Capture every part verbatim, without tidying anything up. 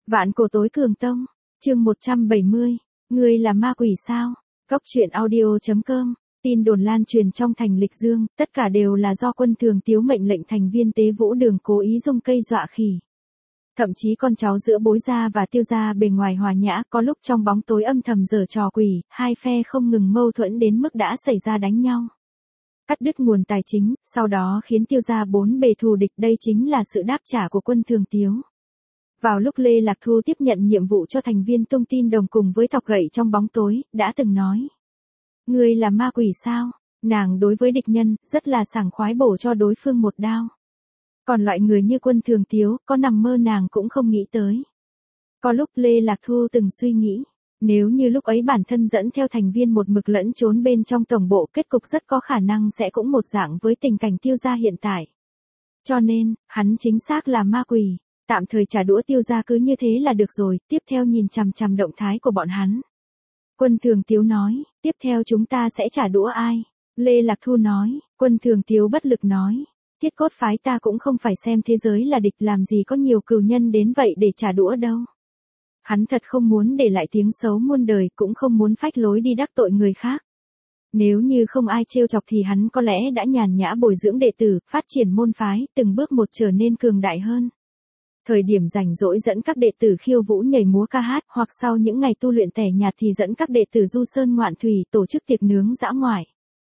Vạn cổ tối cường tông, chương một trăm bảy mươi, ngươi là ma quỷ sao? Cốc truyện audio chấm com, tin đồn lan truyền trong thành Lịch Dương, tất cả đều là do Quân Thường Tiếu mệnh lệnh thành viên Tế Vũ Đường cố ý dùng cây dọa khỉ. Thậm chí con cháu giữa Bối gia và Tiêu gia bề ngoài hòa nhã, có lúc trong bóng tối âm thầm giở trò quỷ, hai phe không ngừng mâu thuẫn đến mức đã xảy ra đánh nhau. Cắt đứt nguồn tài chính, sau đó khiến Tiêu gia bốn bề thù địch, đây chính là sự đáp trả của Quân Thường Tiếu. Vào lúc Lê Lạc Thu tiếp nhận nhiệm vụ cho thành viên tung tin đồng cùng với Thọc Gậy trong bóng tối, đã từng nói. Ngươi là ma quỷ sao? Nàng đối với địch nhân, rất là sảng khoái bổ cho đối phương một đao. Còn loại người như Quân Thường Tiếu, có nằm mơ nàng cũng không nghĩ tới. Có lúc Lê Lạc Thu từng suy nghĩ, nếu như lúc ấy bản thân dẫn theo thành viên một mực lẫn trốn bên trong tổng bộ, kết cục rất có khả năng sẽ cũng một dạng với tình cảnh Tiêu gia hiện tại. Cho nên, hắn chính xác là ma quỷ. Tạm thời trả đũa Tiêu gia cứ như thế là được rồi, tiếp theo nhìn chằm chằm động thái của bọn hắn. Quân Thường Tiếu nói, tiếp theo chúng ta sẽ trả đũa ai? Lê Lạc Thu nói, Quân Thường Tiếu bất lực nói, Thiết Cốt phái ta cũng không phải xem thế giới là địch, làm gì có nhiều cừu nhân đến vậy để trả đũa đâu. Hắn thật không muốn để lại tiếng xấu muôn đời, cũng không muốn phách lối đi đắc tội người khác. Nếu như không ai trêu chọc thì hắn có lẽ đã nhàn nhã bồi dưỡng đệ tử, phát triển môn phái, từng bước một trở nên cường đại hơn. Thời điểm rảnh rỗi dẫn các đệ tử khiêu vũ nhảy múa ca hát, hoặc sau những ngày tu luyện tẻ nhạt thì dẫn các đệ tử du sơn ngoạn thủy, tổ chức tiệc nướng dã ngoại.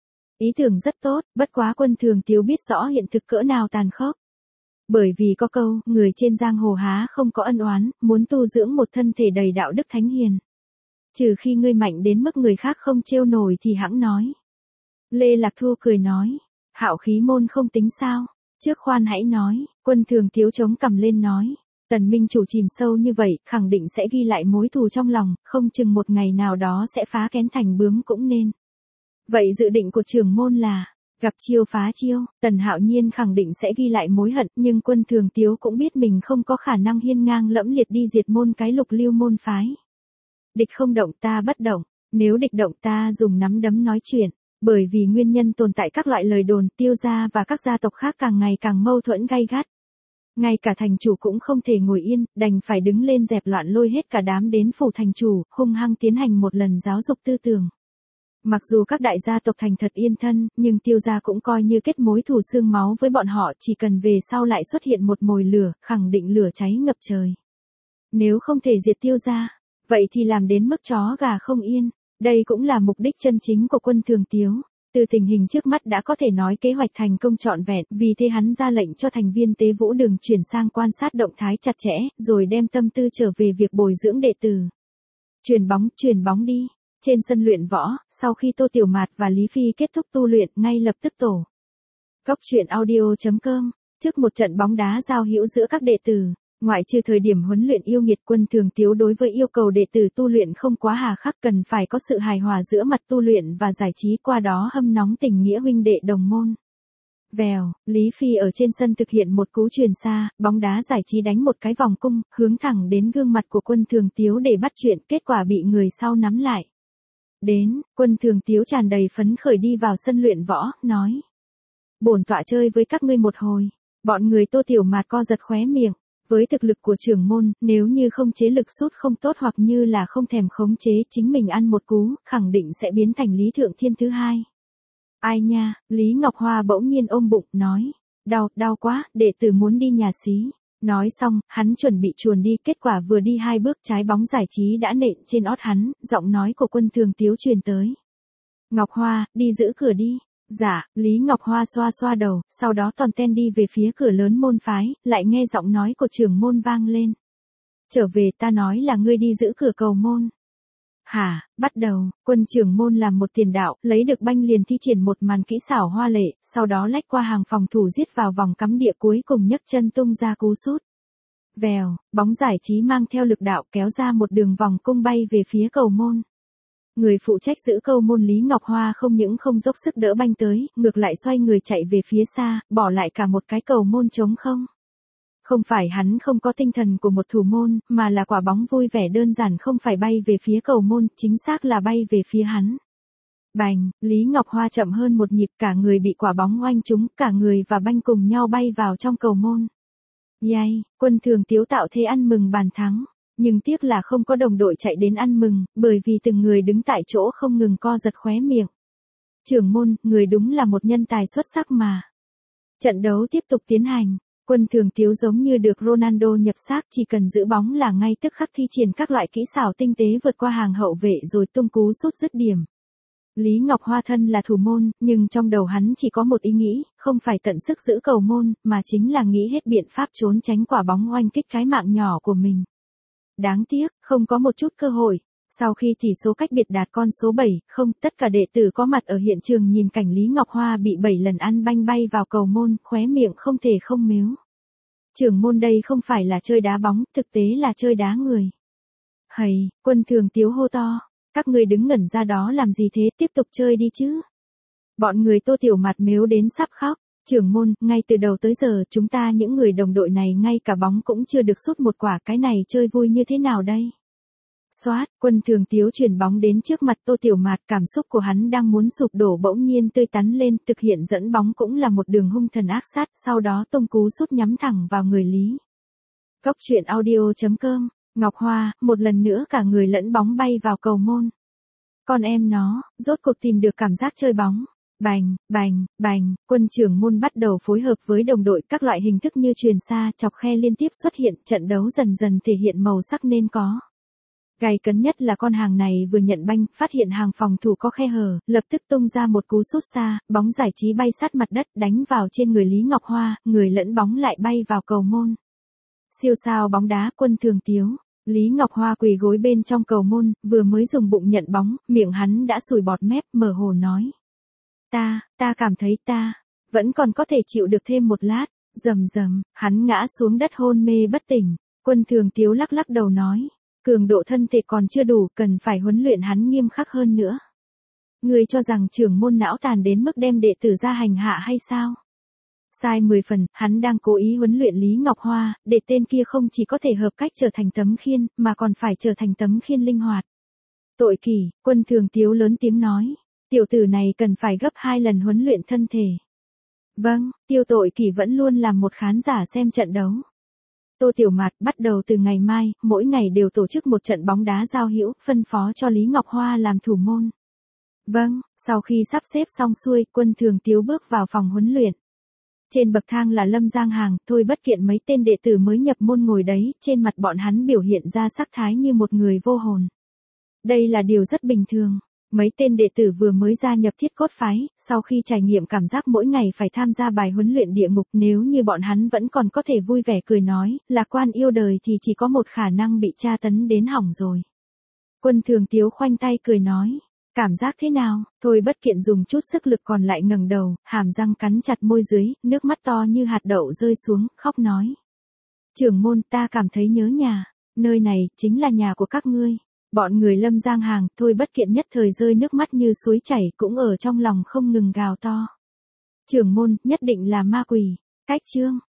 Ý tưởng rất tốt, bất quá Quân Thường Tiếu biết rõ hiện thực cỡ nào tàn khốc. Bởi vì có câu, người trên giang hồ há không có ân oán, muốn tu dưỡng một thân thể đầy đạo đức thánh hiền. Trừ khi ngươi mạnh đến mức người khác không trêu nổi thì hẵng nói. Lê Lạc Thu cười nói, Hạo Khí môn không tính sao? Trước khoan hãy nói, Quân Thường Tiếu chống cằm lên nói. Tần Minh chủ chìm sâu như vậy, khẳng định sẽ ghi lại mối thù trong lòng, không chừng một ngày nào đó sẽ phá kén thành bướm cũng nên. Vậy dự định của trưởng môn là, gặp chiêu phá chiêu, Tần Hạo Nhiên khẳng định sẽ ghi lại mối hận, nhưng Quân Thường Tiếu cũng biết mình không có khả năng hiên ngang lẫm liệt đi diệt môn cái Lục Lưu môn phái. Địch không động ta bất động, nếu địch động ta dùng nắm đấm nói chuyện. Bởi vì nguyên nhân tồn tại các loại lời đồn, Tiêu gia và các gia tộc khác càng ngày càng mâu thuẫn gay gắt. Ngay cả thành chủ cũng không thể ngồi yên, đành phải đứng lên dẹp loạn, lôi hết cả đám đến phủ thành chủ, hung hăng tiến hành một lần giáo dục tư tưởng. Mặc dù các đại gia tộc thành thật yên thân, nhưng Tiêu gia cũng coi như kết mối thù xương máu với bọn họ, chỉ cần về sau lại xuất hiện một mồi lửa, khẳng định lửa cháy ngập trời. Nếu không thể diệt Tiêu gia, vậy thì làm đến mức chó gà không yên. Đây cũng là mục đích chân chính của Quân Thường Tiếu. Từ tình hình trước mắt đã có thể nói kế hoạch thành công trọn vẹn, vì thế hắn ra lệnh cho thành viên Tế Vũ Đường chuyển sang quan sát động thái chặt chẽ, rồi đem tâm tư trở về việc bồi dưỡng đệ tử. Truyền bóng, truyền bóng đi. Trên sân luyện võ, sau khi Tô Tiểu Mạt và Lý Phi kết thúc tu luyện, ngay lập tức tổ. Cốc truyện audio chấm com, trước một trận bóng đá giao hữu giữa các đệ tử. Ngoại trừ thời điểm huấn luyện yêu nghiệt, Quân Thường Tiếu đối với yêu cầu đệ tử tu luyện không quá hà khắc, cần phải có sự hài hòa giữa mặt tu luyện và giải trí, qua đó hâm nóng tình nghĩa huynh đệ đồng môn. Vèo, Lý Phi ở trên sân thực hiện một cú truyền xa, bóng đá giải trí đánh một cái vòng cung, hướng thẳng đến gương mặt của Quân Thường Tiếu để bắt chuyện, kết quả bị người sau nắm lại. Đến, Quân Thường Tiếu tràn đầy phấn khởi đi vào sân luyện võ, nói. Bổn tọa chơi với các ngươi một hồi. Bọn người Tô Tiểu Mạt co giật khóe miệng. Với thực lực của trưởng môn, nếu như không chế lực sút không tốt hoặc như là không thèm khống chế chính mình ăn một cú, khẳng định sẽ biến thành Lý Thượng Thiên thứ hai. Ai nha, Lý Ngọc Hoa bỗng nhiên ôm bụng, nói. Đau, đau quá, đệ tử muốn đi nhà xí. Nói xong, hắn chuẩn bị chuồn đi, kết quả vừa đi hai bước trái bóng giải trí đã nện trên ót hắn, giọng nói của Quân Thường Tiếu truyền tới. Ngọc Hoa, đi giữ cửa đi. Dạ, Lý Ngọc Hoa xoa xoa đầu, sau đó toàn ten đi về phía cửa lớn môn phái, lại nghe giọng nói của trưởng môn vang lên. Trở về, ta nói là ngươi đi giữ cửa cầu môn. Hả, bắt đầu, Quân trưởng môn làm một tiền đạo, lấy được banh liền thi triển một màn kỹ xảo hoa lệ, sau đó lách qua hàng phòng thủ giết vào vòng cắm địa, cuối cùng nhấc chân tung ra cú sút. Vèo, bóng giải trí mang theo lực đạo kéo ra một đường vòng cung bay về phía cầu môn. Người phụ trách giữ cầu môn Lý Ngọc Hoa không những không dốc sức đỡ banh tới, ngược lại xoay người chạy về phía xa, bỏ lại cả một cái cầu môn trống không. Không phải hắn không có tinh thần của một thủ môn, mà là quả bóng vui vẻ đơn giản không phải bay về phía cầu môn, chính xác là bay về phía hắn. Bành, Lý Ngọc Hoa chậm hơn một nhịp, cả người bị quả bóng oanh trúng, cả người và banh cùng nhau bay vào trong cầu môn. Yay, Quân Thường Tiếu tạo thế ăn mừng bàn thắng. Nhưng tiếc là không có đồng đội chạy đến ăn mừng, bởi vì từng người đứng tại chỗ không ngừng co giật khóe miệng. Trưởng môn, người đúng là một nhân tài xuất sắc mà. Trận đấu tiếp tục tiến hành. Quân Thường Tiếu giống như được Ronaldo nhập xác, chỉ cần giữ bóng là ngay tức khắc thi triển các loại kỹ xảo tinh tế vượt qua hàng hậu vệ rồi tung cú sút dứt điểm. Lý Ngọc Hoa thân là thủ môn, nhưng trong đầu hắn chỉ có một ý nghĩ, không phải tận sức giữ cầu môn, mà chính là nghĩ hết biện pháp trốn tránh quả bóng oanh kích cái mạng nhỏ của mình. Đáng tiếc, không có một chút cơ hội. Sau khi tỷ số cách biệt đạt con số bảy không, tất cả đệ tử có mặt ở hiện trường nhìn cảnh Lý Ngọc Hoa bị bảy lần ăn banh bay vào cầu môn, khóe miệng không thể không mếu. Trưởng môn đây không phải là chơi đá bóng, thực tế là chơi đá người. Hầy, Quân Thường Tiếu hô to, các người đứng ngẩn ra đó làm gì thế, tiếp tục chơi đi chứ. Bọn người Tô Tiểu Mạt mếu đến sắp khóc. Trưởng môn, ngay từ đầu tới giờ chúng ta những người đồng đội này ngay cả bóng cũng chưa được sút một quả, cái này chơi vui như thế nào đây? Xoát, Quân Thường Tiếu chuyển bóng đến trước mặt Tô Tiểu Mạt, cảm xúc của hắn đang muốn sụp đổ bỗng nhiên tươi tắn lên, thực hiện dẫn bóng cũng là một đường hung thần ác sát, sau đó tung cú sút nhắm thẳng vào người Lý. Cốc truyện audio chấm com, Ngọc Hoa, một lần nữa cả người lẫn bóng bay vào cầu môn. Con em nó, rốt cuộc tìm được cảm giác chơi bóng. Bành, bành, bành, Quân trưởng môn bắt đầu phối hợp với đồng đội, các loại hình thức như chuyền xa, chọc khe liên tiếp xuất hiện, trận đấu dần dần thể hiện màu sắc nên có. Gay cấn nhất là con hàng này vừa nhận banh, phát hiện hàng phòng thủ có khe hở, lập tức tung ra một cú sút xa, bóng giải trí bay sát mặt đất, đánh vào trên người Lý Ngọc Hoa, người lẫn bóng lại bay vào cầu môn. Siêu sao bóng đá Quân Thường Tiếu. Lý Ngọc Hoa quỳ gối bên trong cầu môn, vừa mới dùng bụng nhận bóng, miệng hắn đã sùi bọt mép, mơ hồ nói. Ta, ta cảm thấy ta, vẫn còn có thể chịu được thêm một lát, rầm rầm, hắn ngã xuống đất hôn mê bất tỉnh. Quân Thường Tiếu lắc lắc đầu nói, cường độ thân thể còn chưa đủ, cần phải huấn luyện hắn nghiêm khắc hơn nữa. Người cho rằng trưởng môn não tàn đến mức đem đệ tử ra hành hạ hay sao? Sai mười phần, hắn đang cố ý huấn luyện Lý Ngọc Hoa, để tên kia không chỉ có thể hợp cách trở thành tấm khiên, mà còn phải trở thành tấm khiên linh hoạt. Tội kỷ, Quân Thường Tiếu lớn tiếng nói. Tiểu tử này cần phải gấp hai lần huấn luyện thân thể. Vâng, Tiêu Tội Kỷ vẫn luôn làm một khán giả xem trận đấu. Tô Tiểu Mạt bắt đầu từ ngày mai, mỗi ngày đều tổ chức một trận bóng đá giao hữu, phân phó cho Lý Ngọc Hoa làm thủ môn. Vâng, sau khi sắp xếp xong xuôi, Quân Thường Tiếu bước vào phòng huấn luyện. Trên bậc thang là Lâm Giang Hàng, Thôi Bất Kiện mấy tên đệ tử mới nhập môn ngồi đấy, trên mặt bọn hắn biểu hiện ra sắc thái như một người vô hồn. Đây là điều rất bình thường. Mấy tên đệ tử vừa mới gia nhập Thiết Cốt Phái, sau khi trải nghiệm cảm giác mỗi ngày phải tham gia bài huấn luyện địa ngục, nếu như bọn hắn vẫn còn có thể vui vẻ cười nói, lạc quan yêu đời thì chỉ có một khả năng bị tra tấn đến hỏng rồi. Quân Thường Tiếu khoanh tay cười nói, cảm giác thế nào? Thôi Bất Kiện dùng chút sức lực còn lại ngẩng đầu, hàm răng cắn chặt môi dưới, nước mắt to như hạt đậu rơi xuống, khóc nói. Trưởng môn, ta cảm thấy nhớ nhà, nơi này chính là nhà của các ngươi. Bọn người Lâm Giang Hàng, Thôi Bất Kiện nhất thời rơi nước mắt như suối chảy, cũng ở trong lòng không ngừng gào to. Trưởng môn, nhất định là ma quỷ. Cách chương.